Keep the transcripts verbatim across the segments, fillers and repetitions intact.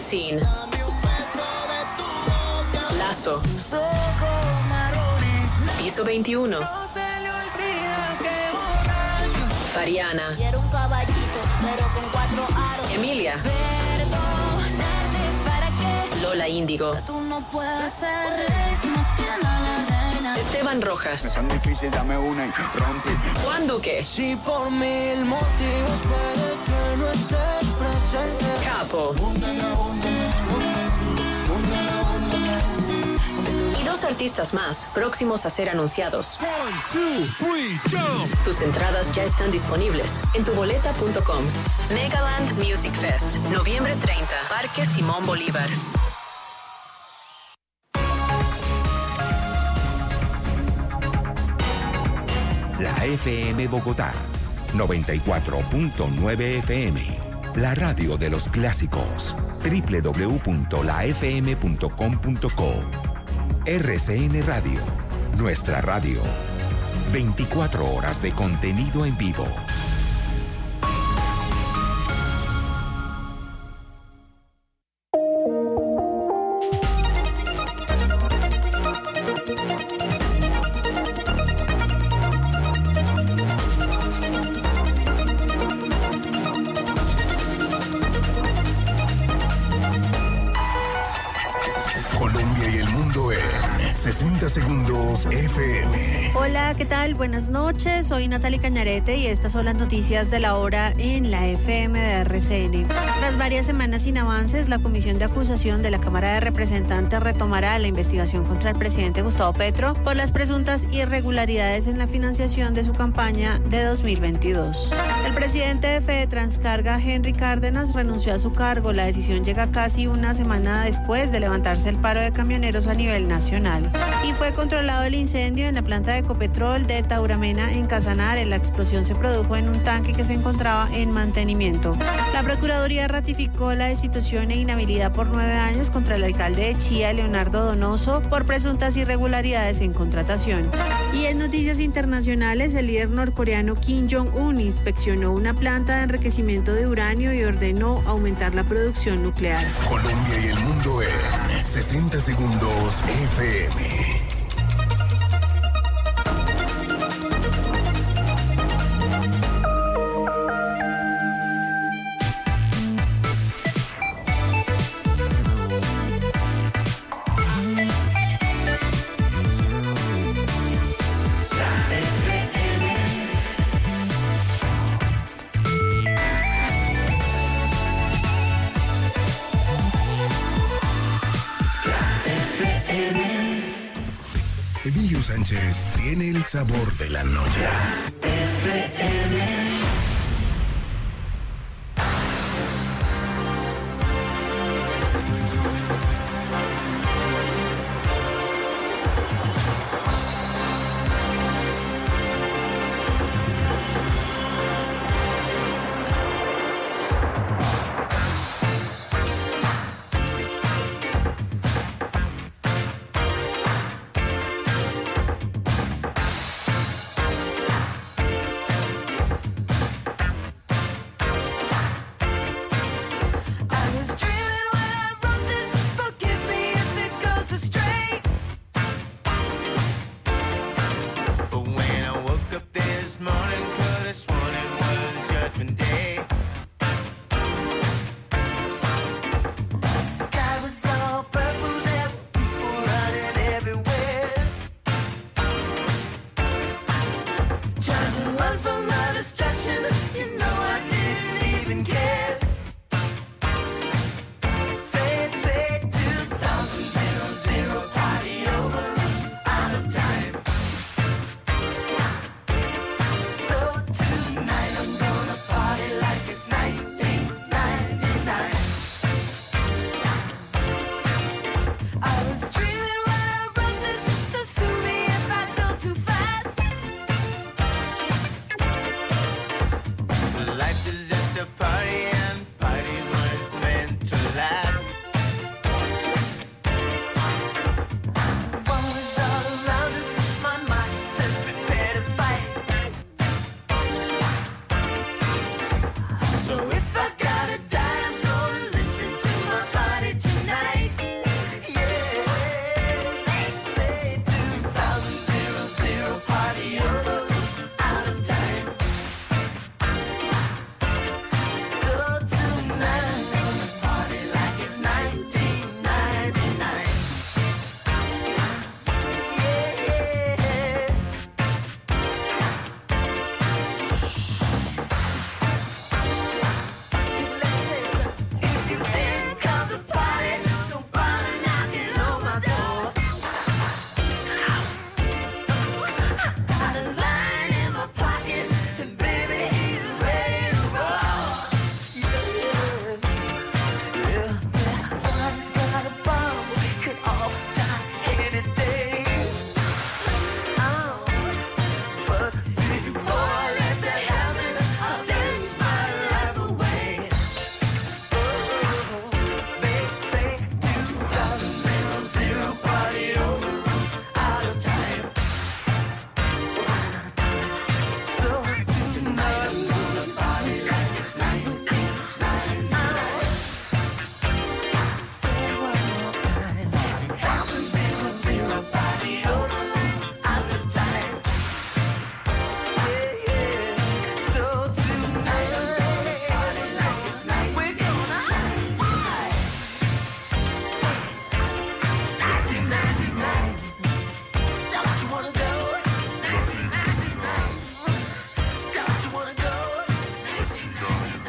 Scene. Lazo. Piso veintiuno. Fariana. Emilia. Lola Índigo. Esteban Rojas. Es tan difícil, dame una y rompe. Juan Duque. Si por mil motivos puede que no estés presente. Capo. Y dos artistas más, próximos a ser anunciados. One, two, three, jump. Tus entradas ya están disponibles en tuboleta punto com. Megaland Music Fest, noviembre treinta, Parque Simón Bolívar. La F M Bogotá, noventa y cuatro punto nueve F M. La radio de los clásicos. doble u doble u doble u punto la f m punto com punto co. R C N Radio, nuestra radio. veinticuatro horas de contenido en vivo. sesenta segundos F M. Hola, ¿qué tal? Buenas noches, soy Natalie Cañarete y estas son las noticias de la hora en la F M de R C N. Tras varias semanas sin avances, la Comisión de Acusación de la Cámara de Representantes retomará la investigación contra el presidente Gustavo Petro por las presuntas irregularidades en la financiación de su campaña de dos mil veintidós. El presidente de Fede Transcarga, Henry Cárdenas, renunció a su cargo. La decisión llega casi una semana después de levantarse el paro de camioneros a nivel nacional. Y fue controlado el incendio en la planta de Ecopetrol de Tauramena en Casanare. La explosión se produjo en un tanque que se encontraba en mantenimiento. La Procuraduría ratificó la destitución e inhabilidad por nueve años contra el alcalde de Chía, Leonardo Donoso, por presuntas irregularidades en contratación. Y en noticias internacionales, el líder norcoreano Kim Jong-un inspeccionó una planta de enriquecimiento de uranio y ordenó aumentar la producción nuclear. Colombia y el mundo en sesenta segundos F M. Emilio Sánchez tiene el sabor de la noche. F M.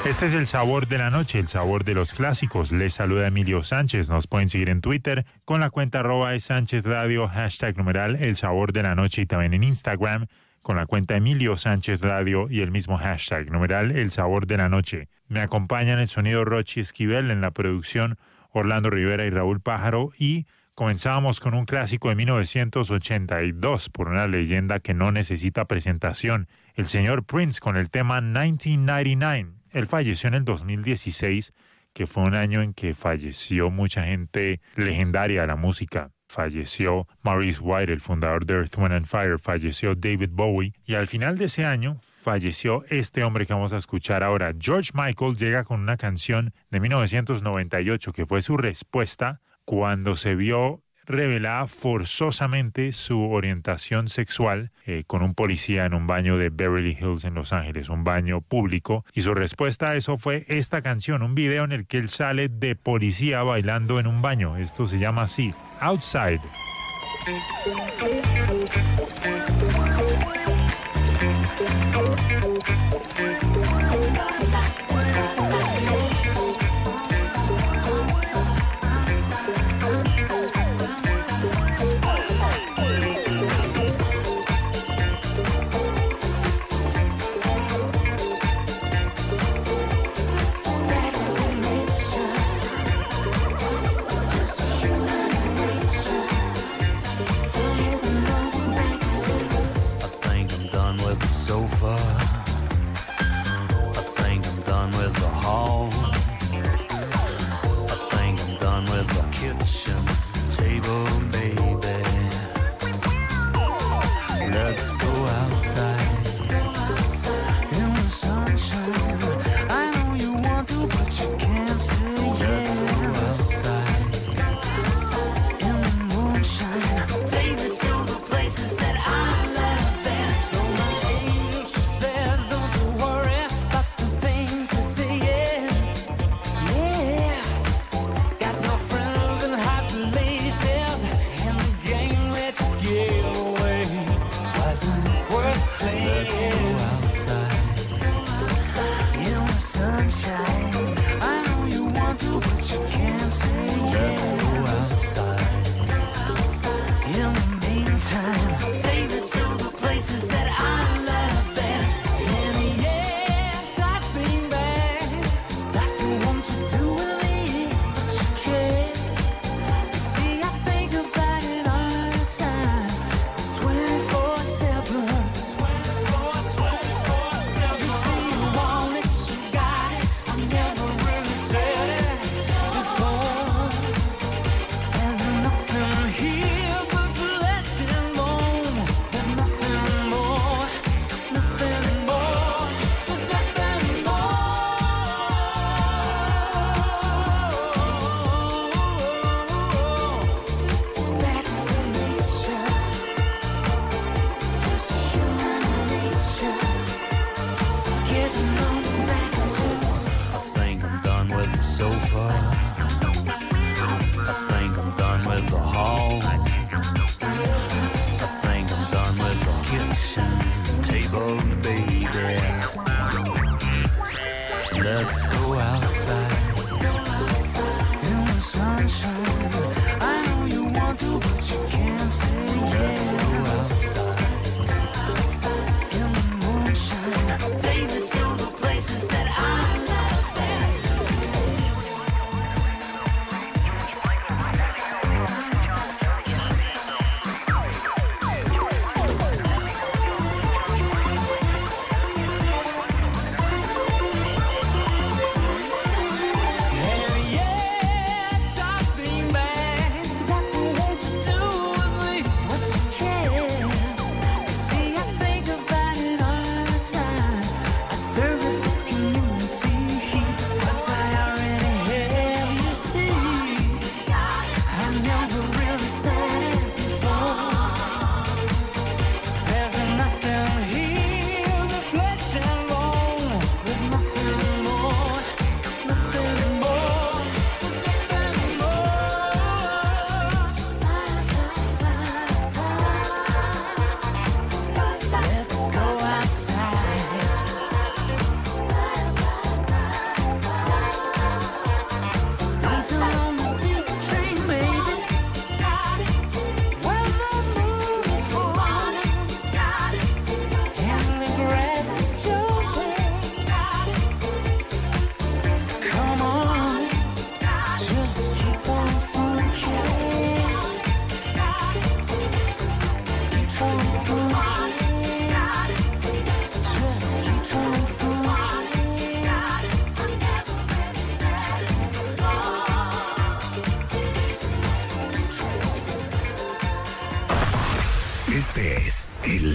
Este es el sabor de la noche, el sabor de los clásicos. Les saluda Emilio Sánchez. Nos pueden seguir en Twitter con la cuenta arroba de Sánchez Radio, hashtag numeral el sabor de la noche, y también en Instagram con la cuenta Emilio Sánchez Radio y el mismo hashtag numeral el sabor de la noche. Me acompañan el sonido Rochi Esquivel, en la producción Orlando Rivera y Raúl Pájaro, y comenzábamos con un clásico de mil novecientos ochenta y dos por una leyenda que no necesita presentación, el señor Prince con el tema nineteen ninety-nine. Él falleció en el dos mil dieciséis, que fue un año en que falleció mucha gente legendaria de la música. Falleció Maurice White, el fundador de Earth, Wind and Fire, falleció David Bowie, y al final de ese año falleció este hombre que vamos a escuchar ahora. George Michael llega con una canción de mil novecientos noventa y ocho que fue su respuesta cuando se vio revelada forzosamente su orientación sexual eh, con un policía en un baño de Beverly Hills en Los Ángeles, un baño público, y su respuesta a eso fue esta canción, un video en el que él sale de policía bailando en un baño. Esto se llama así, Outside.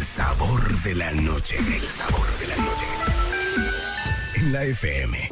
sabor de la noche. El sabor de la noche. En la F M.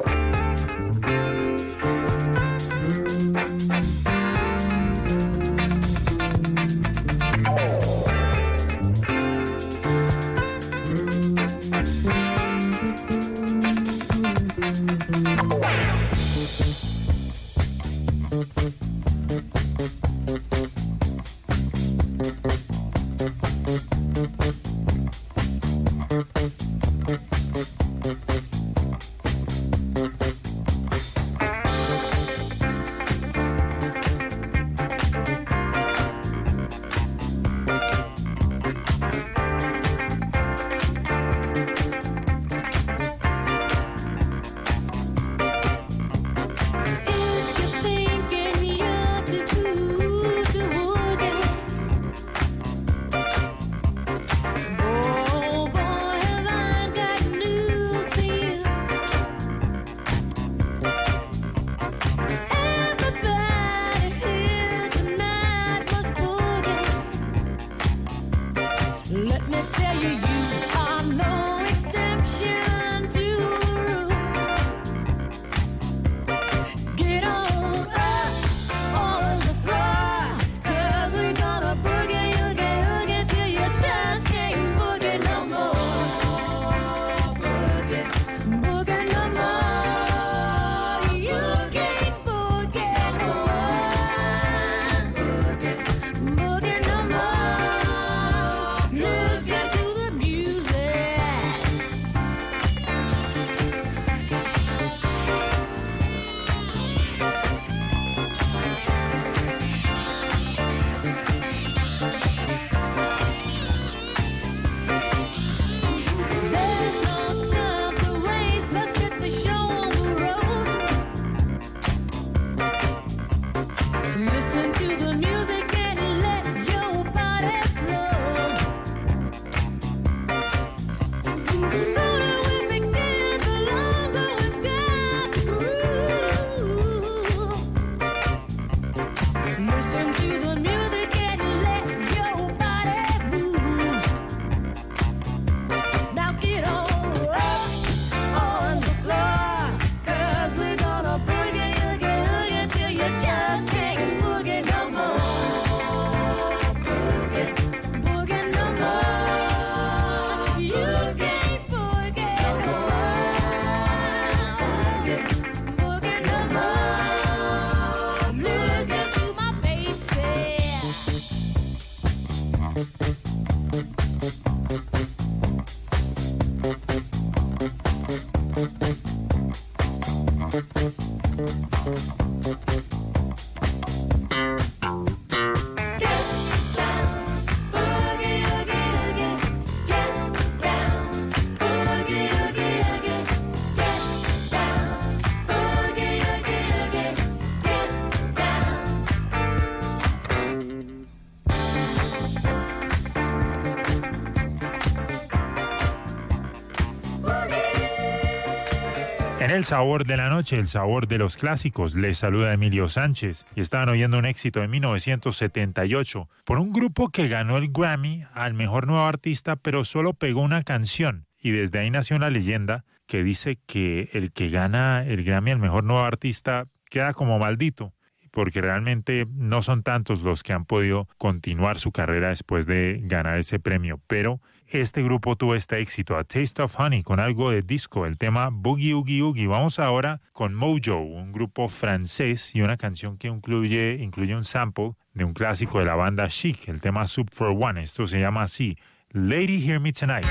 En el sabor de la noche, el sabor de los clásicos, les saluda Emilio Sánchez y estaban oyendo un éxito de mil novecientos setenta y ocho por un grupo que ganó el Grammy al mejor nuevo artista, pero solo pegó una canción, y desde ahí nació una leyenda que dice que el que gana el Grammy al mejor nuevo artista queda como maldito, porque realmente no son tantos los que han podido continuar su carrera después de ganar ese premio, pero este grupo tuvo este éxito, A Taste of Honey, con algo de disco, el tema Boogie Oogie Oogie. Vamos ahora con Mojo, un grupo francés y una canción que incluye, incluye un sample de un clásico de la banda Chic, el tema Soup for One. Esto se llama así, Lady Hear Me Tonight.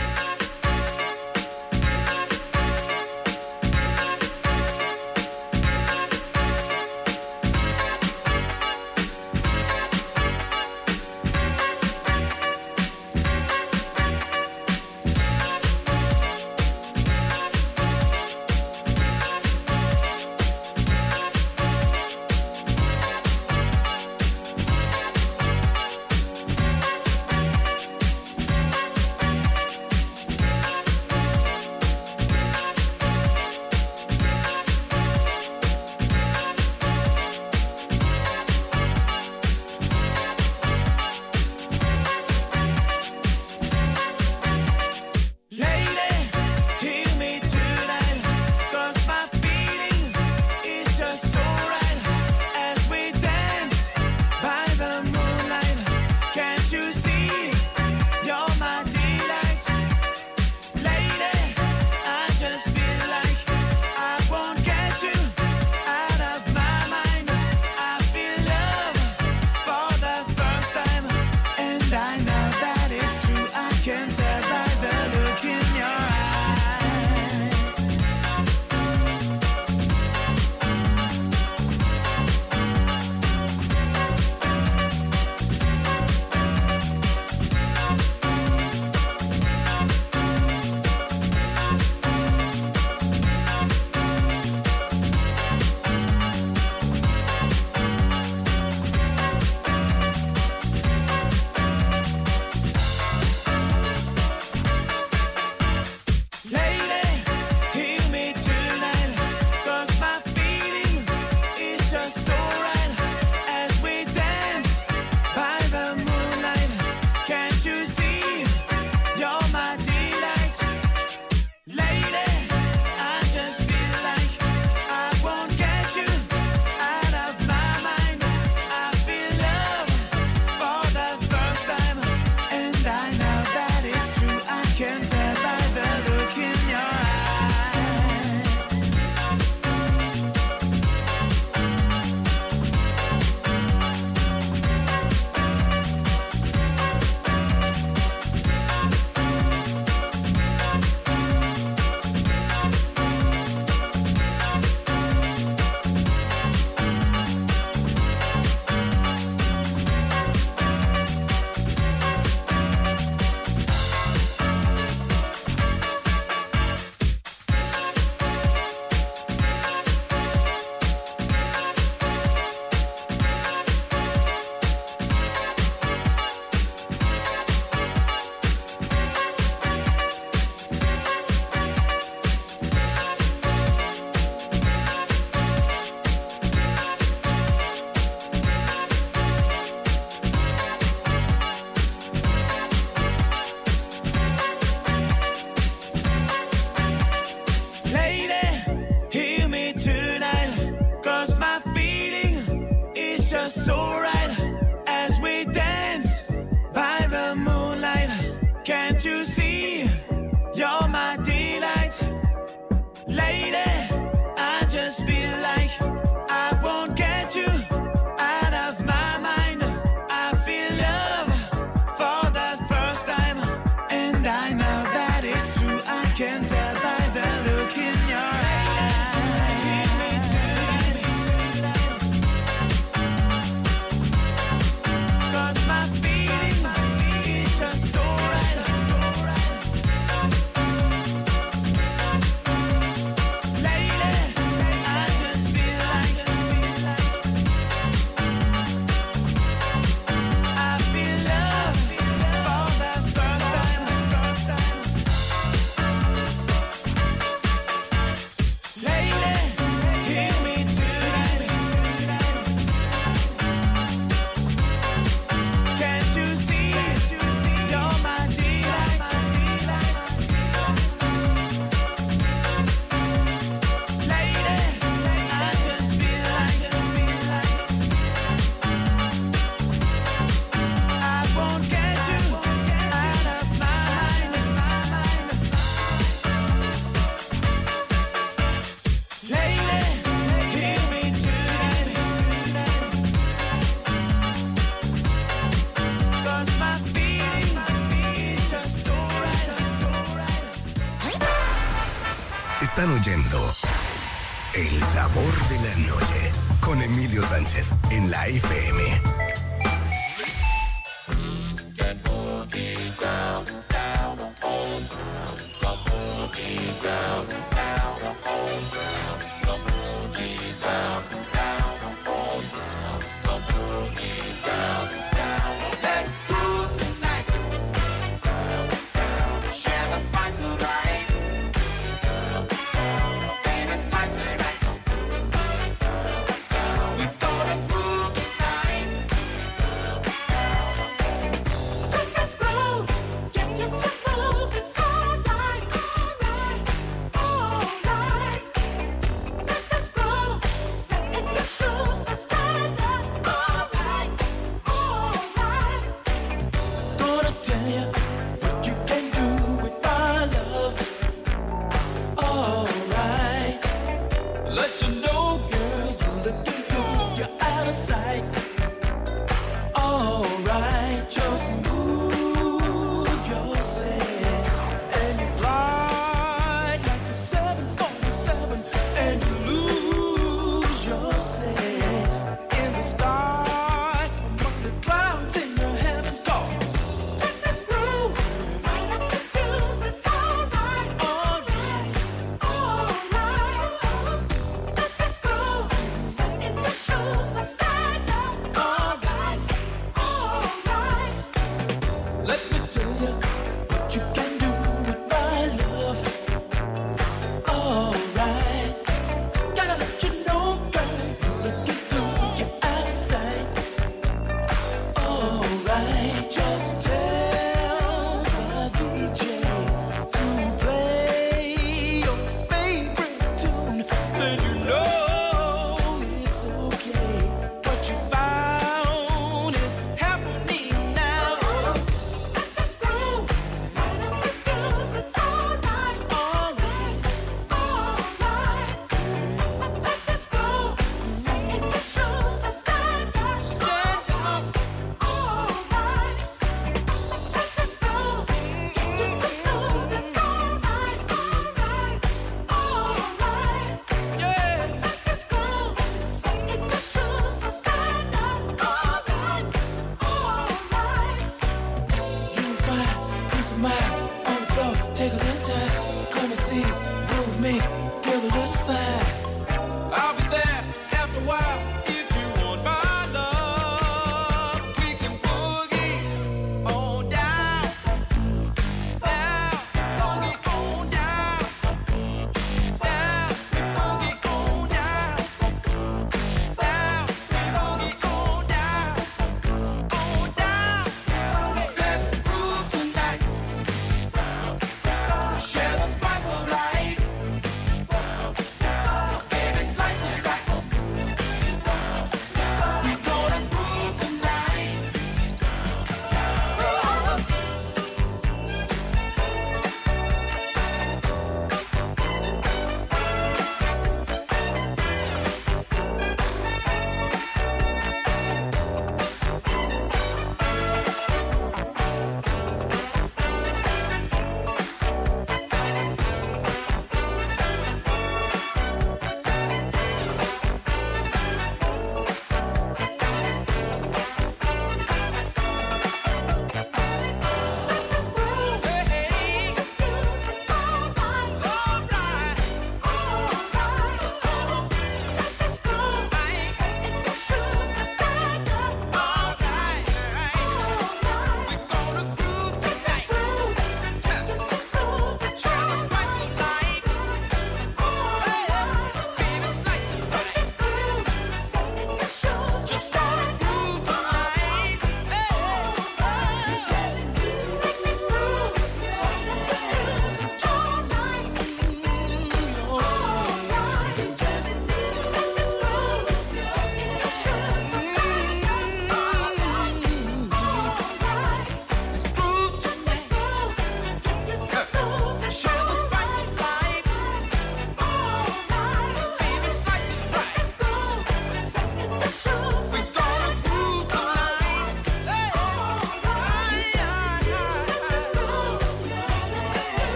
escuchando El Sabor de la Noche con Emilio Sánchez en la F M.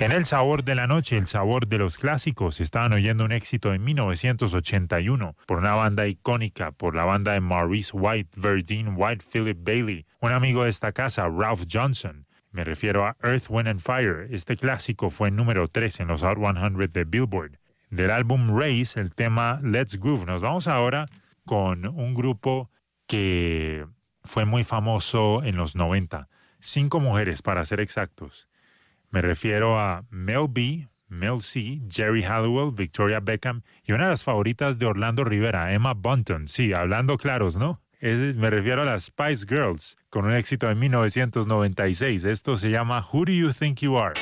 En el sabor de la noche, el sabor de los clásicos, estaban oyendo un éxito de mil novecientos ochenta y uno por una banda icónica, por la banda de Maurice White, Verdine White, Philip Bailey, un amigo de esta casa, Ralph Johnson. Me refiero a Earth, Wind and Fire. Este clásico fue número tres en los Hot cien de Billboard. Del álbum Race, el tema Let's Groove. Nos vamos ahora con un grupo que fue muy famoso en los noventa. Cinco mujeres, para ser exactos. Me refiero a Mel B, Mel C, Jerry Halliwell, Victoria Beckham y una de las favoritas de Orlando Rivera, Emma Bunton. Sí, hablando claros, ¿no? Es, me refiero a las Spice Girls, con un éxito de mil novecientos noventa y seis. Esto se llama Who Do You Think You Are?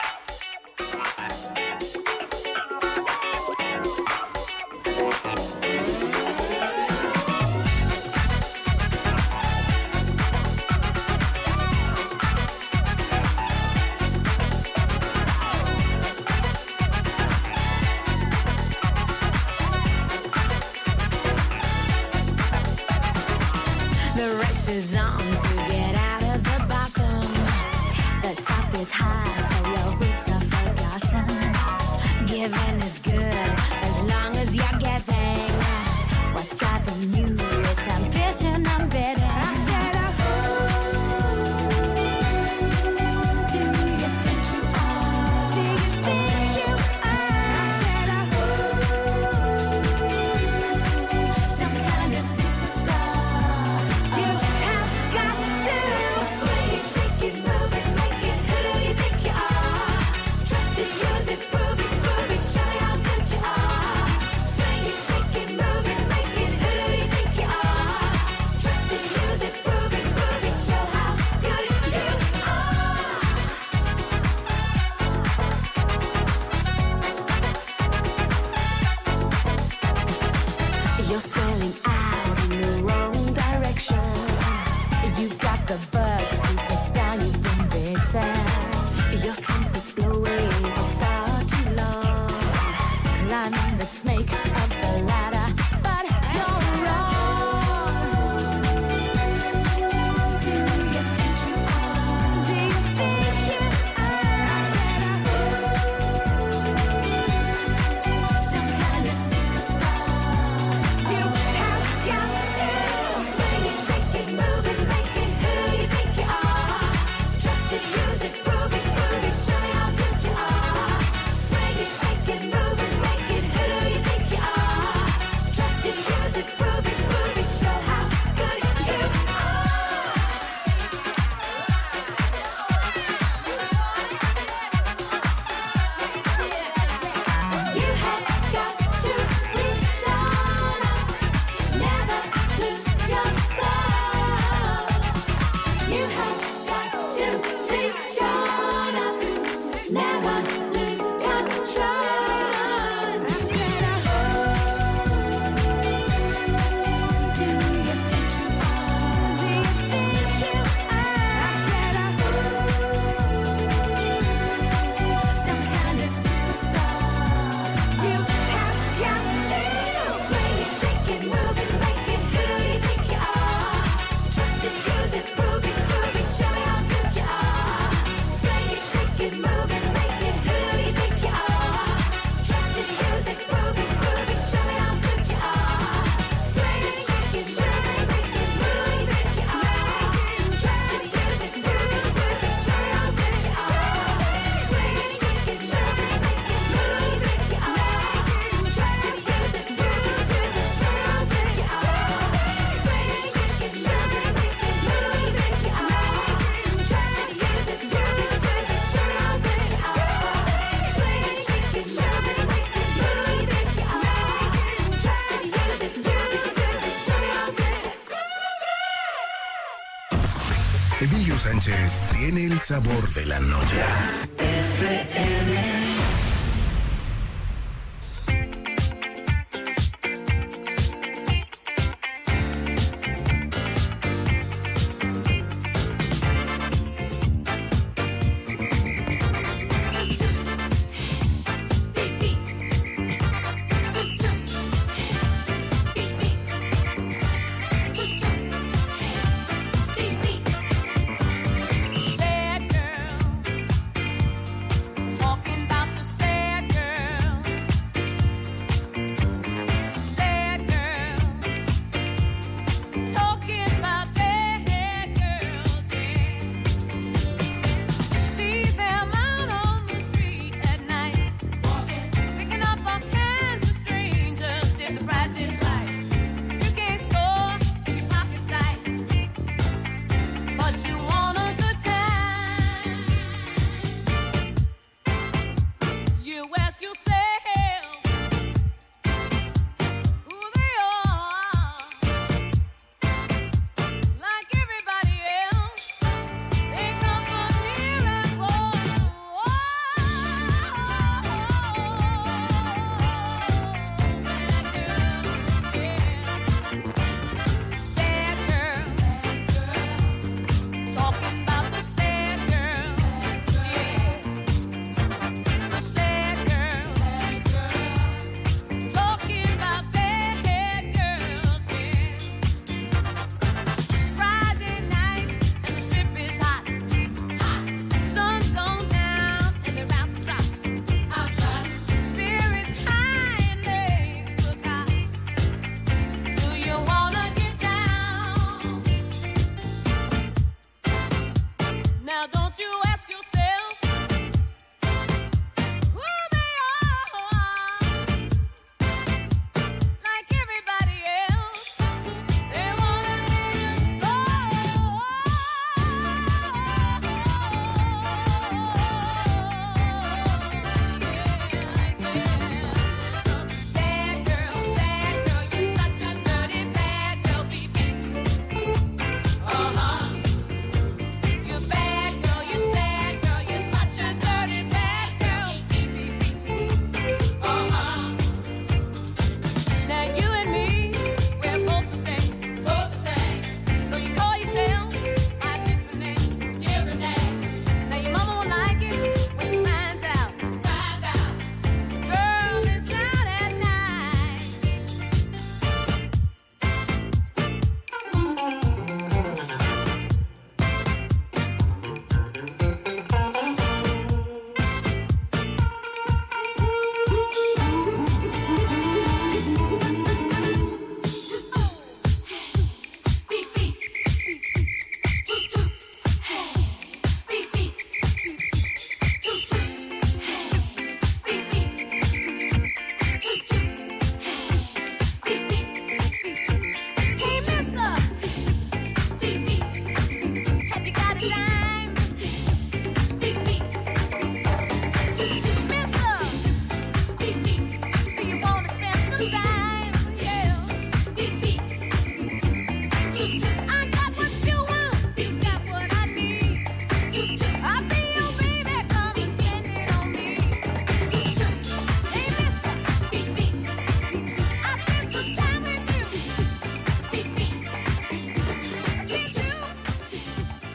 Emilio Sánchez tiene el sabor de la noche. F M. Walk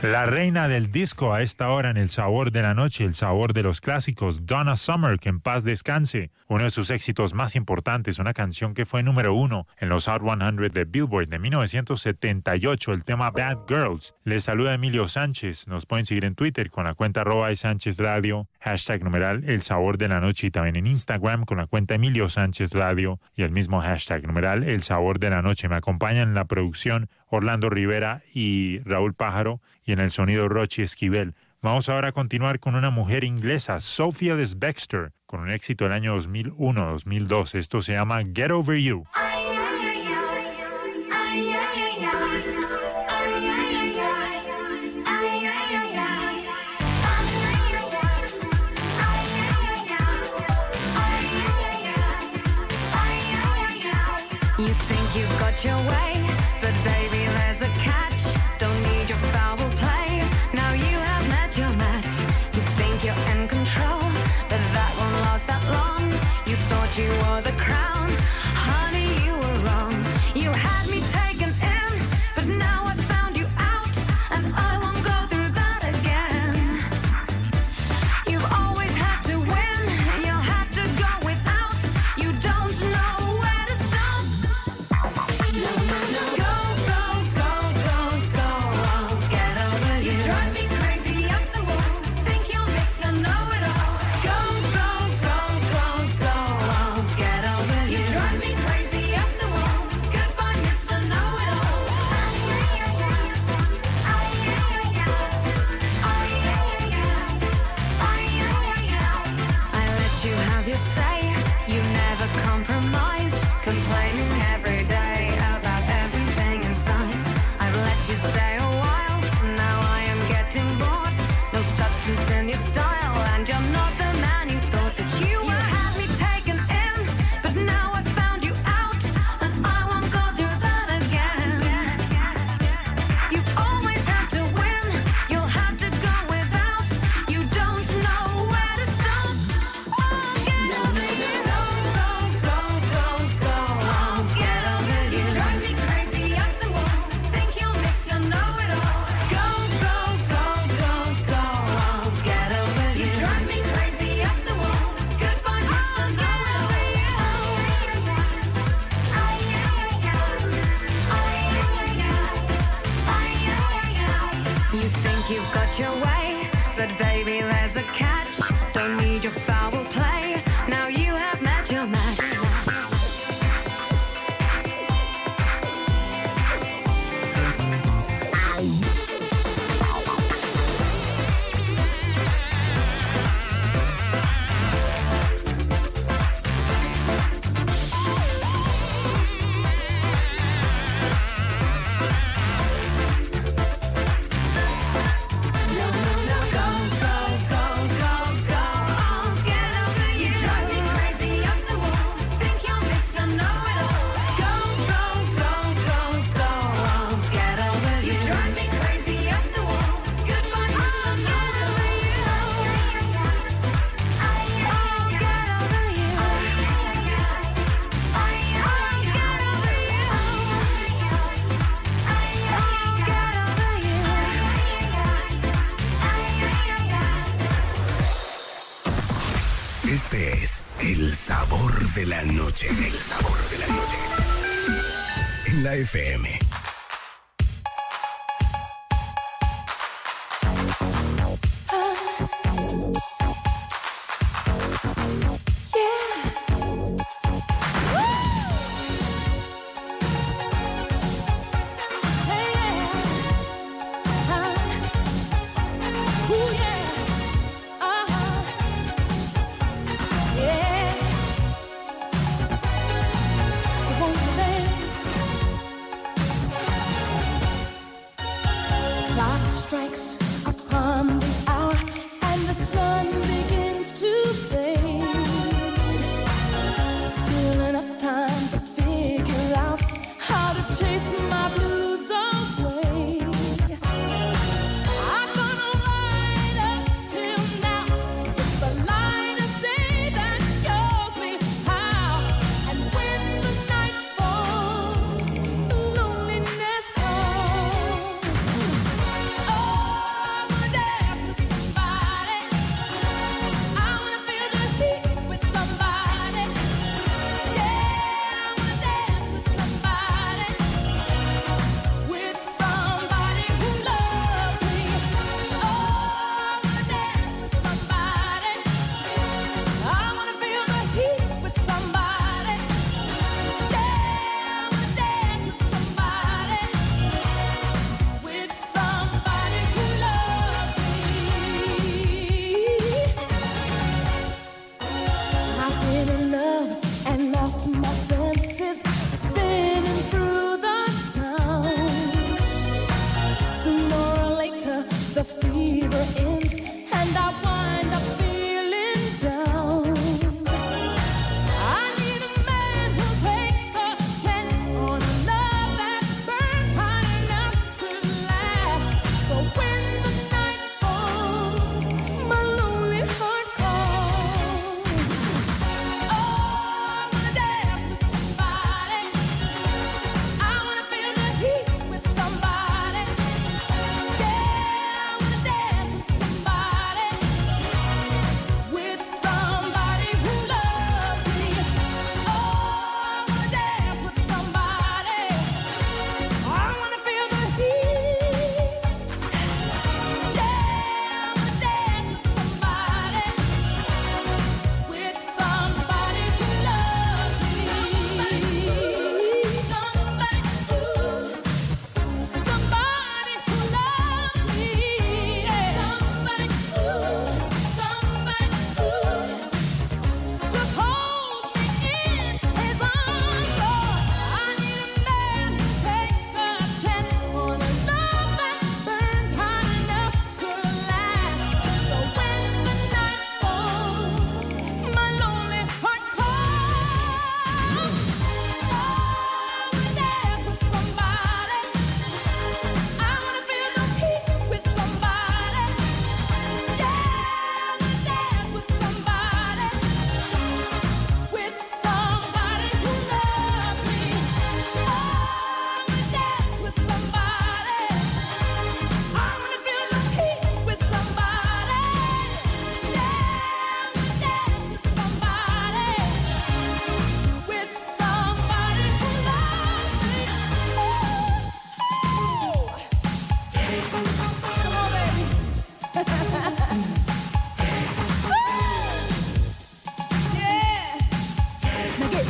La reina del disco a esta hora en el sabor de la noche, el sabor de los clásicos, Donna Summer, que en paz descanse. Uno de sus éxitos más importantes, una canción que fue número uno en los Hot cien de Billboard de mil novecientos setenta y ocho, el tema Bad Girls. Les saluda Emilio Sánchez. Nos pueden seguir en Twitter con la cuenta arroba de Sánchez Radio, hashtag numeral el sabor de la noche, y también en Instagram con la cuenta Emilio Sánchez Radio y el mismo hashtag numeral el sabor de la noche. Me acompañan en la producción Orlando Rivera y Raúl Pájaro, y en el sonido Rochi Esquivel. Vamos ahora a continuar con una mujer inglesa, Sophia Des-Bextor, con un éxito del año dos mil uno dos mil dos. Esto se llama Get Over You. You think you've got your way, but baby, there's a catch. Don't need your foul play. Now you have met your match. You think you're in control, but that won't last that long. You thought you were the crown. Honey, you were wrong. You had me taken in, but now I found you out, and I won't go through that again. You've always had to win, you'll have to go without. You don't know where to stop. No, no, no. Go, go, go, go, go. I'll get over you. You drive me crazy up the wall. Think you're Mister Know-It-All. Go, go, go, go, go. I'll get over you. You drive me crazy up the wall. Goodbye, Mister Know-It-All. I let you have your say. You never compromised, complaining every day about everything inside. I've let you stay a while, now I am getting bored. No substance in your style, and you're not the man you thought that you were. You had me taken in, but now I found you out, and I won't go through that again. You've always had to win, you'll have to go without. You don't know where to stop. Oh, get over you. Go, go, go, go. I'll get over you. You drive me crazy up the wall. Think you're Mister Know-It-All. Go, go, go, go, go. I'll get over you. You drive me crazy up the wall. Goodbye, Mister Know-It-All. You think you've got your way, but baby, there's a catch. Don't need your foul play. Now you have met your match. No, no, no. Go, go, go, go, go. I'll get over you. You drive me crazy up the wall. Think you're Mister Know-It-All. Go, go, go, go, go. I'll get over you. You drive me crazy up the wall. Goodbye, Mister Know-It-All. I'll get over you. I'll get over you. I'll get over you. Este es el sabor de la noche. El sabor de la noche. En la F M.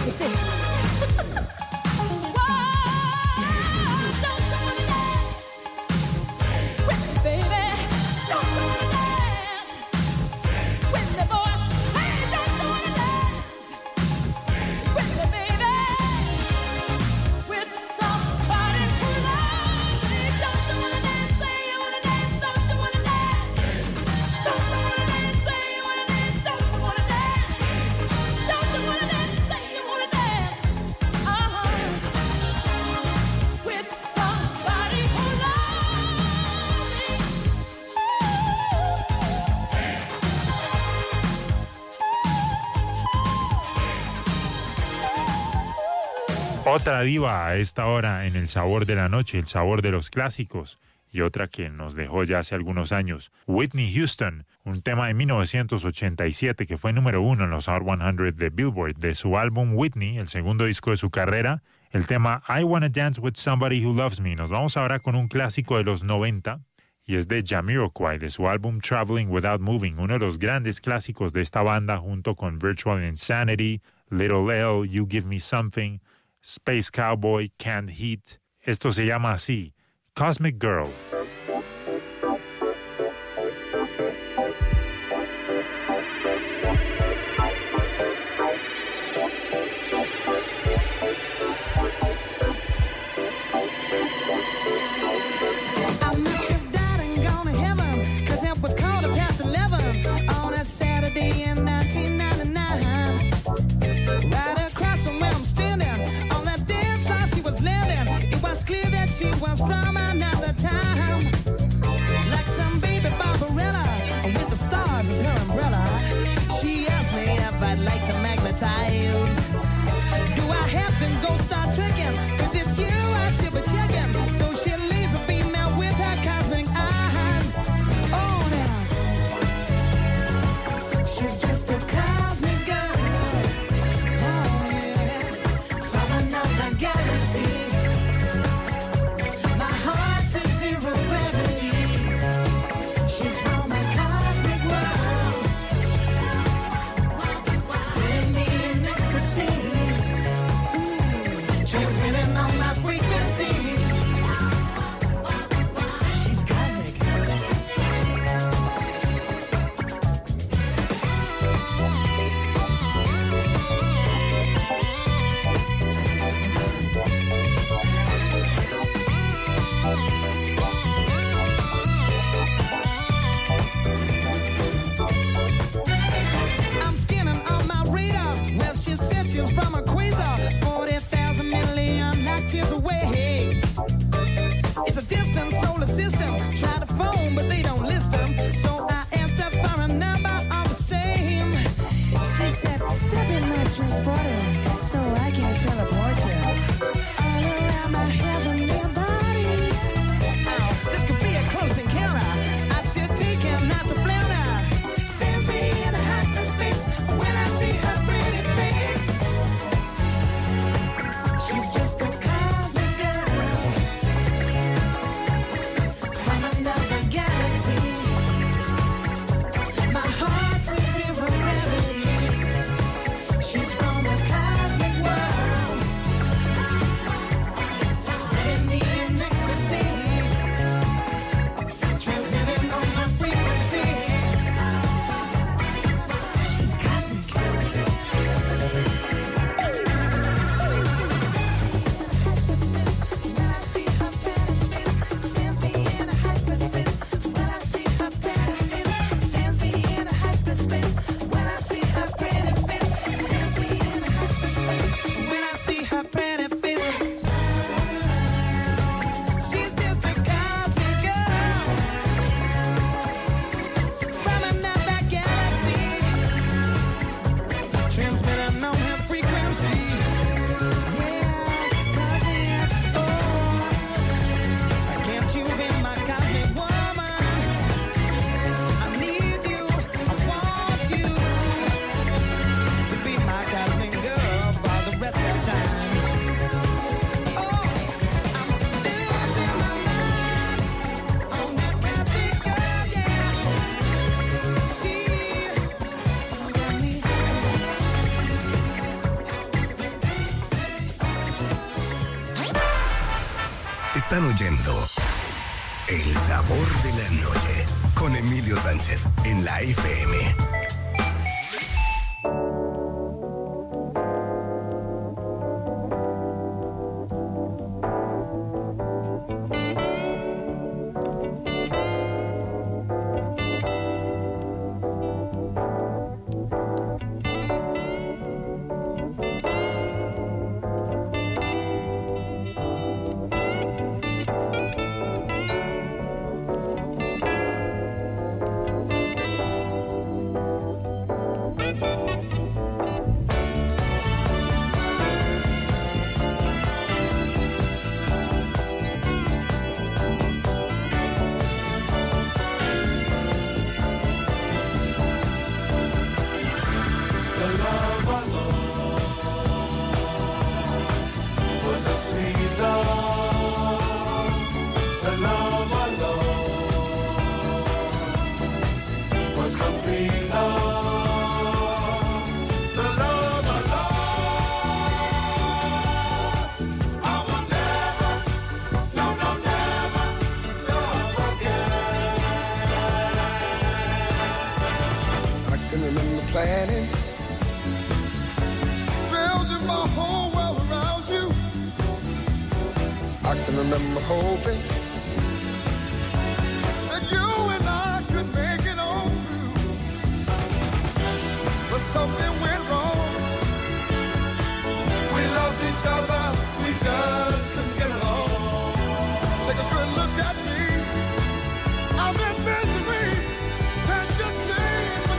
with this. Otra diva a esta hora en el sabor de la noche, el sabor de los clásicos, y otra que nos dejó ya hace algunos años, Whitney Houston, un tema de mil novecientos ochenta y siete que fue número uno en los Hot cien de Billboard, de su álbum Whitney, el segundo disco de su carrera, el tema I Wanna Dance With Somebody Who Loves Me. Nos vamos ahora con un clásico de los noventa, y es de Jamiroquai, de su álbum Traveling Without Moving, uno de los grandes clásicos de esta banda junto con Virtual Insanity, Little L, You Give Me Something, Space Cowboy, Canned Heat. Esto se llama así, Cosmic Girl. She was from another time, like some baby Barbarella with the stars as her umbrella. She asked me if I'd like to magnetize. Do I have to go start tricking? Cause it's you I should be checking. So she leaves a female with her cosmic eyes. Oh, now she's just a cosmic girl. Oh, yeah. From another galaxy. From a quasar, forty thousand million light years away. It's a distant solar system. Try to phone, but they don't list them. So I asked her for a number all the same. She said, step in my transporter so I can teleport you all around my heavenly body. Oh, this could be a close encounter. I should take him not to flounder. Send me in a hyperspace when I see her pretty face. She's just a cosmic girl from another galaxy. My heart's in zero gravity. She's from a cosmic world. Están oyendo El Sabor de la Noche con Emilio Sánchez en la F M. Planning, building my whole world around you. I can remember hoping that you and I could make it on through, but something went wrong. We loved each other, we just couldn't get along. Take a good look at me, I'm in misery. Can't you see?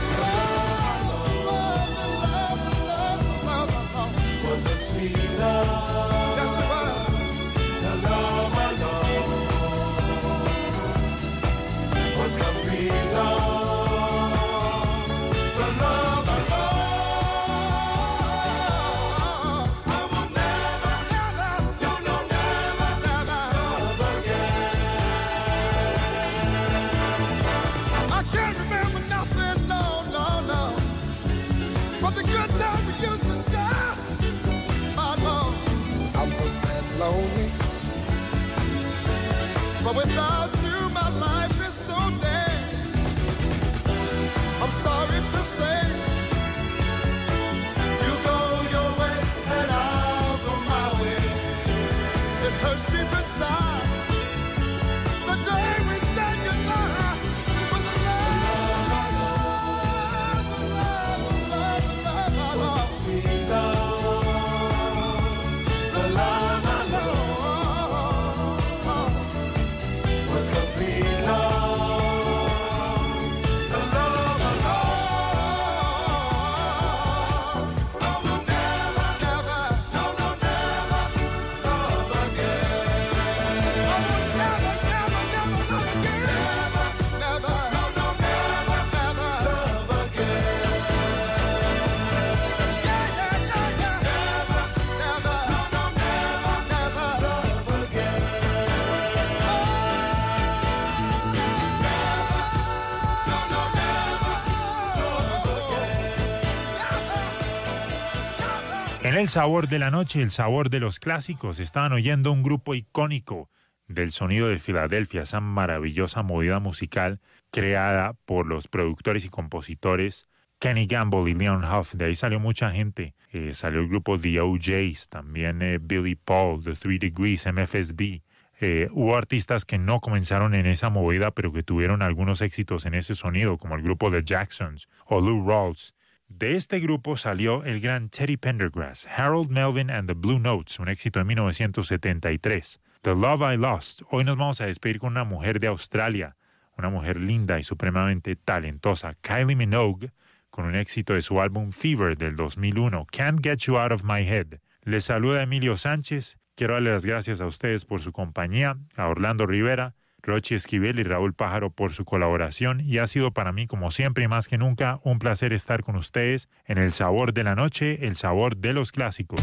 Was a sweet love. That's right. The love I know was complete love. The love I know. I will never, never, no, no, never, never love again. I can't remember nothing, no, no, no. But the good time we used to share. I'm so sad and lonely, but without you my life is so dead. I'm sorry to say, you go your way and I'll go my way. It hurts deep inside the day we said goodnight, but the love, the love, the love, the love, the love, was a sweet love. En el sabor de la noche, el sabor de los clásicos, estaban oyendo un grupo icónico del sonido de Filadelfia, esa maravillosa movida musical creada por los productores y compositores Kenny Gamble y Leon Huff. De ahí salió mucha gente, eh, salió el grupo The O Js, también eh, Billy Paul, The Three Degrees, M F S B. Eh, hubo artistas que no comenzaron en esa movida, pero que tuvieron algunos éxitos en ese sonido, como el grupo The Jacksons o Lou Rawls. De este grupo salió el gran Teddy Pendergrass, Harold Melvin and the Blue Notes, un éxito de mil novecientos setenta y tres. The Love I Lost. Hoy nos vamos a despedir con una mujer de Australia, una mujer linda y supremamente talentosa, Kylie Minogue, con un éxito de su álbum Fever del dos mil uno, Can't Get You Out of My Head. Les saluda Emilio Sánchez. Quiero darle las gracias a ustedes por su compañía, a Orlando Rivera, Rochi Esquivel y Raúl Pájaro por su colaboración, y ha sido para mí, como siempre y más que nunca, un placer estar con ustedes en El Sabor de la Noche, el sabor de los clásicos.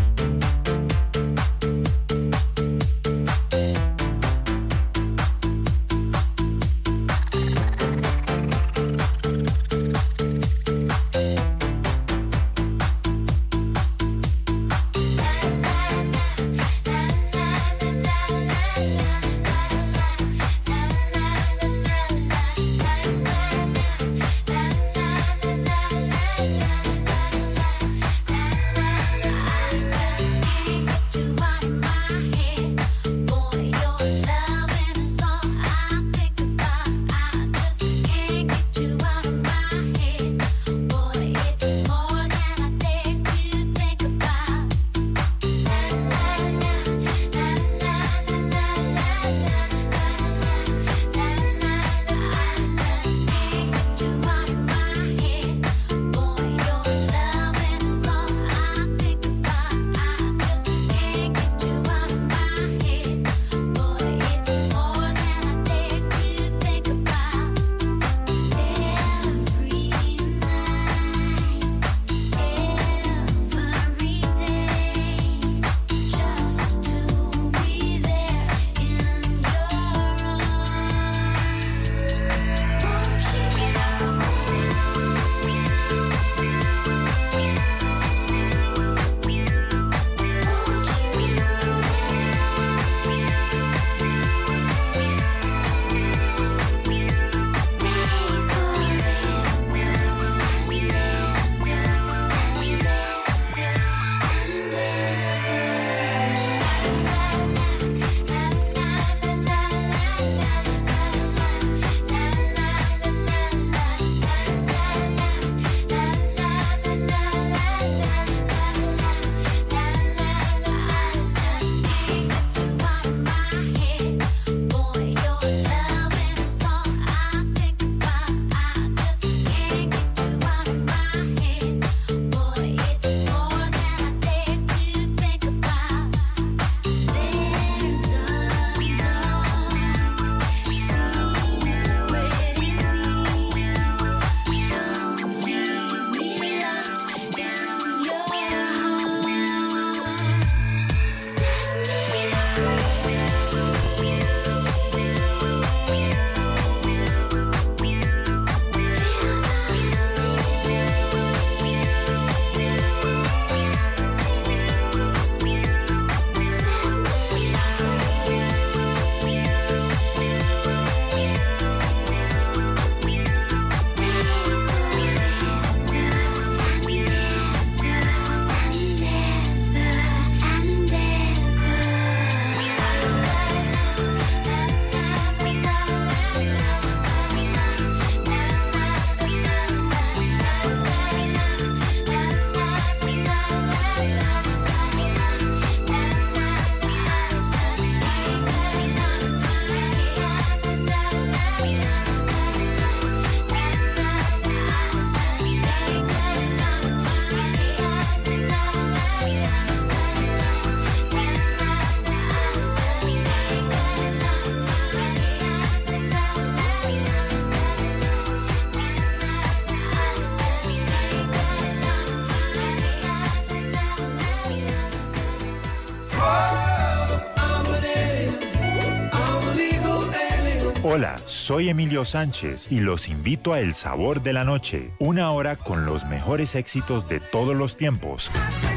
Hola, soy Emilio Sánchez y los invito a El Sabor de la Noche, una hora con los mejores éxitos de todos los tiempos.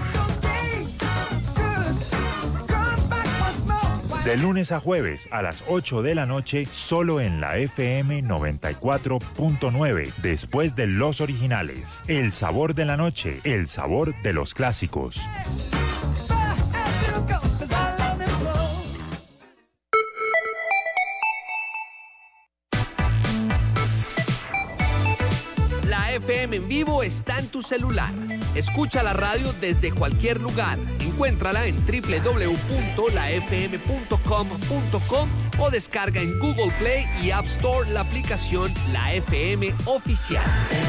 De lunes a jueves a las ocho de la noche, solo en la F M noventa y cuatro punto nueve, después de los originales. El Sabor de la Noche, el sabor de los clásicos. F M en vivo está en tu celular. Escucha la radio desde cualquier lugar. Encuéntrala en doble u doble u doble u punto la f m punto com punto com o descarga en Google Play y App Store la aplicación La F M Oficial.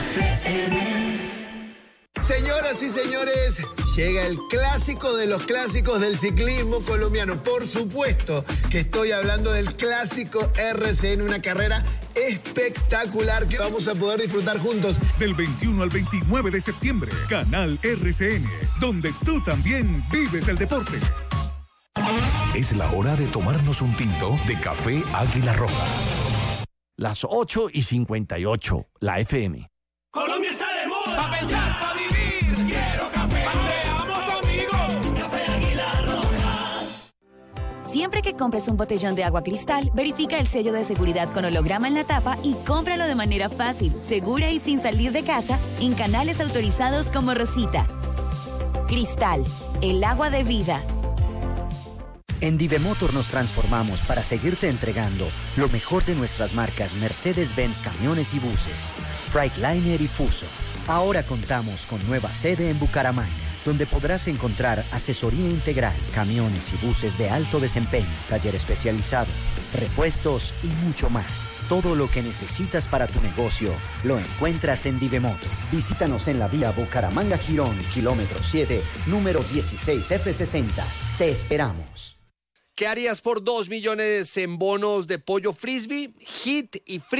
Señoras y señores, llega el clásico de los clásicos del ciclismo colombiano. Por supuesto que estoy hablando del clásico R C N, una carrera espectacular que vamos a poder disfrutar juntos. Del veintiuno al veintinueve de septiembre, Canal R C N, donde tú también vives el deporte. Es la hora de tomarnos un tinto de café Águila Roja. Las ocho y cincuenta y ocho, la F M. Colombia está de moda. Pa' pensar, pa' vivir. Quiero café. Paseamos amigos. Café Águila Roja. Siempre que compres un botellón de agua Cristal, verifica el sello de seguridad con holograma en la tapa y cómpralo de manera fácil, segura y sin salir de casa en canales autorizados como Rosita. Cristal, el agua de vida. En Divemotor nos transformamos para seguirte entregando lo mejor de nuestras marcas Mercedes-Benz Camiones y Buses, Freightliner y Fuso. Ahora contamos con nueva sede en Bucaramanga, donde podrás encontrar asesoría integral, camiones y buses de alto desempeño, taller especializado, repuestos y mucho más. Todo lo que necesitas para tu negocio lo encuentras en Divemotor. Visítanos en la vía Bucaramanga-Girón, kilómetro siete, número dieciséis F sesenta. Te esperamos. ¿Qué harías por dos millones en bonos de pollo frisbee, hit y frisbee?